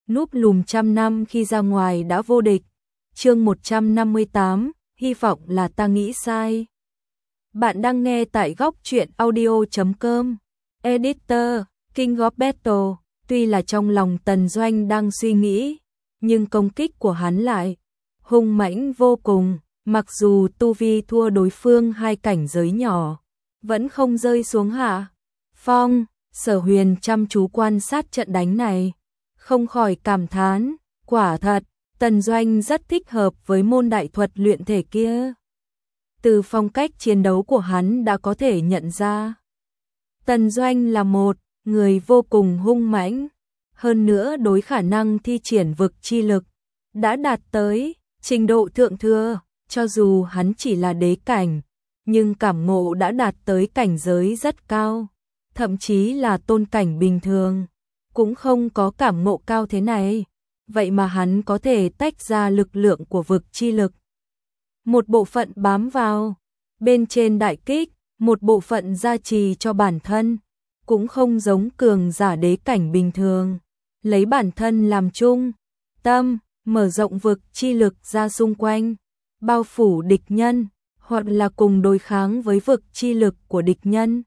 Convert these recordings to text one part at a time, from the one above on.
núp lùm trăm năm khi ra ngoài đã vô địch. Chương 158, hy vọng là ta nghĩ sai. Bạn đang nghe tại góc truyện audio.com. Editor, King of Battle. Tuy là trong lòng Tần Doanh đang suy nghĩ, nhưng công kích của hắn lại hung mãnh vô cùng, mặc dù tu vi thua đối phương 2 cảnh giới nhỏ, vẫn không rơi xuống hạ phong. Sở Huyền chăm chú quan sát trận đánh này, không khỏi cảm thán, quả thật, Tần Doanh rất thích hợp với môn đại thuật luyện thể kia. Từ phong cách chiến đấu của hắn đã có thể nhận ra, Tần Doanh là một người vô cùng hung mãnh, hơn nữa đối khả năng thi triển vực chi lực đã đạt tới trình độ thượng thừa, cho dù hắn chỉ là đế cảnh, nhưng cảm ngộ đã đạt tới cảnh giới rất cao, thậm chí là tôn cảnh bình thường cũng không có cảm ngộ cao thế này, vậy mà hắn có thể tách ra lực lượng của vực chi lực. Một bộ phận bám vào bên trên đại kích, một bộ phận gia trì cho bản thân, cũng không giống cường giả đế cảnh bình thường, lấy bản thân làm trung tâm, mở rộng vực chi lực ra xung quanh, bao phủ địch nhân, hoặc là cùng đối kháng với vực chi lực của địch nhân.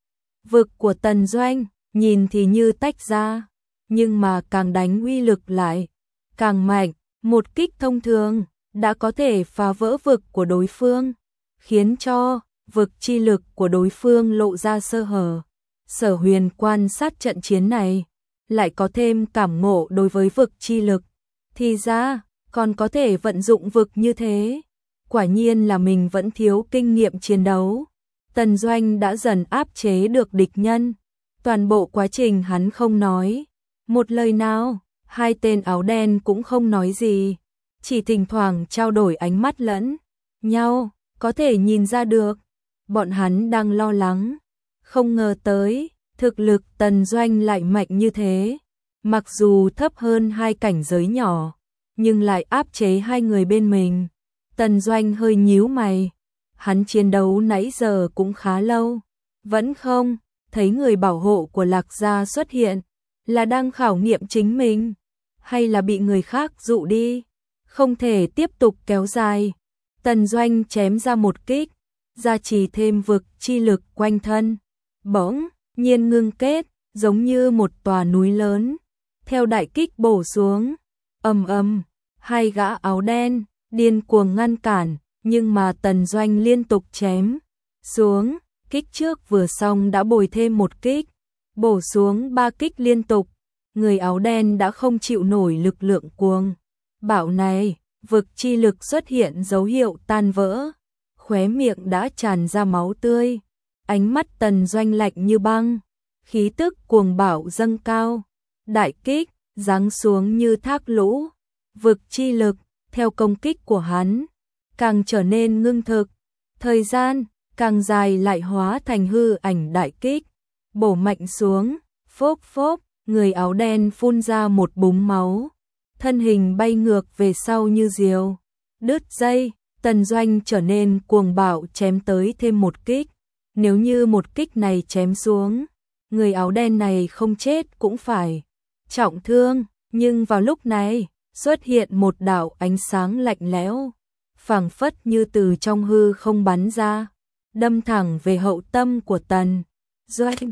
Vực của Tần Doanh nhìn thì như tách ra, nhưng mà càng đánh uy lực lại càng mạnh, một kích thông thường đã có thể phá vỡ vực của đối phương, khiến cho vực chi lực của đối phương lộ ra sơ hở. Sở Huyền quan sát trận chiến này, lại có thêm cảm ngộ đối với vực chi lực, thì ra còn có thể vận dụng vực như thế. Quả nhiên là mình vẫn thiếu kinh nghiệm chiến đấu. Tần Doanh đã dần áp chế được địch nhân, toàn bộ quá trình hắn không nói một lời nào, 2 tên áo đen cũng không nói gì, chỉ thỉnh thoảng trao đổi ánh mắt lẫn nhau, có thể nhìn ra được bọn hắn đang lo lắng, không ngờ tới thực lực Tần Doanh lại mạnh như thế, mặc dù thấp hơn 2 cảnh giới nhỏ, nhưng lại áp chế 2 người bên mình. Tần Doanh hơi nhíu mày, hắn chiến đấu nãy giờ cũng khá lâu, vẫn không thấy người bảo hộ của Lạc gia xuất hiện, là đang khảo nghiệm chính mình, hay là bị người khác dụ đi, không thể tiếp tục kéo dài. Tần Doanh chém ra một kích, gia trì thêm vực chi lực quanh thân, bỗng nhiên ngưng kết, giống như một tòa núi lớn, theo đại kích bổ xuống, ầm ầm, 2 gã áo đen điên cuồng ngăn cản, nhưng mà Tần Doanh liên tục chém xuống, kích trước vừa xong đã bồi thêm một kích, bổ xuống 3 kích liên tục, người áo đen đã không chịu nổi lực lượng cuồng bạo này, vực chi lực xuất hiện dấu hiệu tan vỡ, khóe miệng đã tràn ra máu tươi, ánh mắt Tần Doanh lạnh như băng, khí tức cuồng bạo dâng cao, đại kích giáng xuống như thác lũ, vực chi lực theo công kích của hắn càng trở nên ngưng thực, thời gian càng dài lại hóa thành hư ảnh đại kích, bổ mạnh xuống, phốp phốp, người áo đen phun ra một búng máu, thân hình bay ngược về sau như diều đứt dây. Tần Doanh trở nên cuồng bạo chém tới thêm một kích, nếu như một kích này chém xuống, người áo đen này không chết cũng phải trọng thương, nhưng vào lúc này xuất hiện một đạo ánh sáng lạnh lẽo, phảng phất như từ trong hư không bắn ra, đâm thẳng về hậu tâm của Tần Doanh.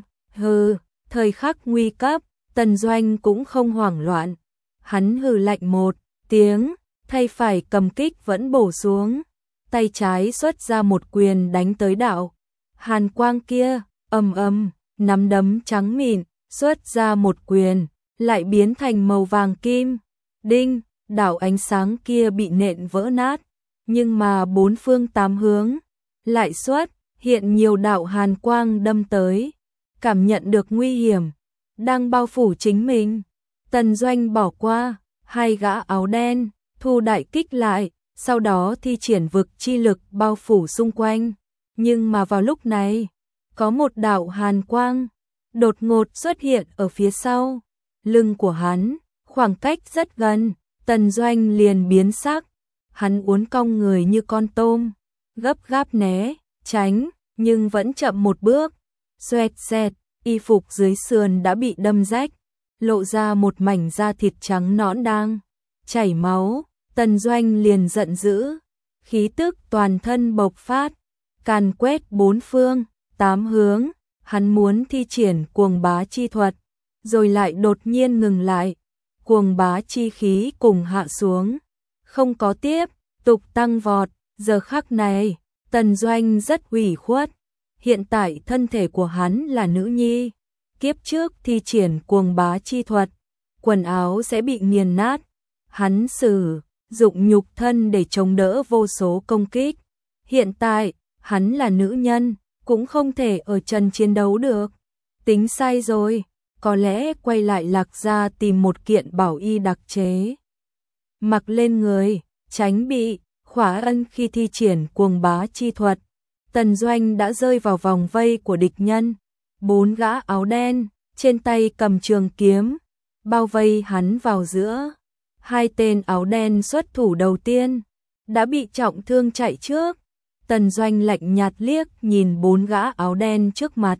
Thời khắc nguy cấp, Tần Doanh cũng không hoảng loạn, hắn hừ lạnh một tiếng, thay phải cầm kích vẫn bổ xuống, tay trái xuất ra một quyền đánh tới đạo hàn quang kia, ầm ầm, nắm đấm trắng mịn xuất ra một quyền, lại biến thành màu vàng kim. Đinh, đạo ánh sáng kia bị nện vỡ nát, nhưng mà 4 phương 8 hướng lại xuất hiện nhiều đạo hàn quang đâm tới, cảm nhận được nguy hiểm đang bao phủ chính mình. Tần Doanh bỏ qua 2 gã áo đen, thu đại kích lại, sau đó thi triển vực chi lực bao phủ xung quanh, nhưng mà vào lúc này, có một đạo hàn quang đột ngột xuất hiện ở phía sau lưng của hắn, khoảng cách rất gần, Tần Doanh liền biến sắc, hắn uốn cong người như con tôm, gấp gáp né tránh, nhưng vẫn chậm một bước, xoẹt xẹt, y phục dưới sườn đã bị đâm rách, lộ ra một mảnh da thịt trắng nõn đang chảy máu. Tần Doanh liền giận dữ, khí tức toàn thân bộc phát, càn quét bốn phương, tám hướng, hắn muốn thi triển cuồng bá chi thuật, rồi lại đột nhiên ngừng lại, cuồng bá chi khí cùng hạ xuống, không có tiếp tục tăng vọt. Giờ khắc này, Tần Doanh rất ủy khuất, hiện tại thân thể của hắn là nữ nhi, kiếp trước thi triển cuồng bá chi thuật, quần áo sẽ bị nghiền nát, hắn sử dụng nhục thân để chống đỡ vô số công kích. Hiện tại, hắn là nữ nhân, cũng không thể ở trần chiến đấu được. Tính sai rồi, có lẽ quay lại Lạc gia tìm một kiện bảo y đặc chế. Mặc lên người, tránh bị khỏa ân khi thi triển cuồng bá chi thuật. Tần Doanh đã rơi vào vòng vây của địch nhân. 4 gã áo đen, trên tay cầm trường kiếm, bao vây hắn vào giữa. 2 tên áo đen xuất thủ đầu tiên đã bị trọng thương chạy trước. Tần Doanh lạnh nhạt liếc nhìn 4 gã áo đen trước mặt.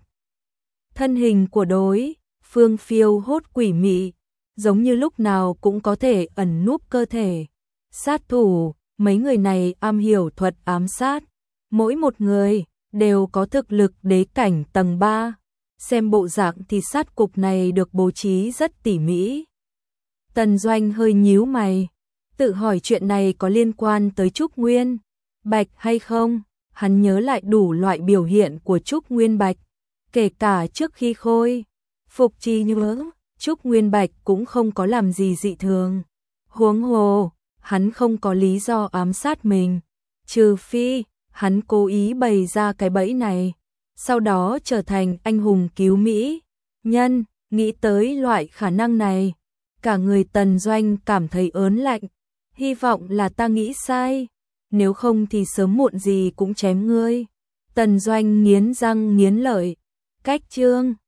Thân hình của đối phương phiêu hốt quỷ mị, giống như lúc nào cũng có thể ẩn núp cơ thể. Sát thủ, mấy người này am hiểu thuật ám sát, mỗi một người đều có thực lực đế cảnh tầng 3. Xem bộ dạng thì sát cục này được bố trí rất tỉ mỉ. Tần Doanh hơi nhíu mày, tự hỏi chuyện này có liên quan tới Trúc Nguyên Bạch hay không. Hắn nhớ lại đủ loại biểu hiện của Trúc Nguyên Bạch, kể cả trước khi khôi phục trí nhớ, Trúc Nguyên Bạch cũng không có làm gì dị thường. Huống hồ, hắn không có lý do ám sát mình, trừ phi hắn cố ý bày ra cái bẫy này, sau đó trở thành anh hùng cứu mỹ nhân. Nghĩ tới loại khả năng này, cả người Tần Doanh cảm thấy ớn lạnh. Hy vọng là ta nghĩ sai, nếu không thì sớm muộn gì cũng chém ngươi. Tần Doanh nghiến răng nghiến lợi. Cách chương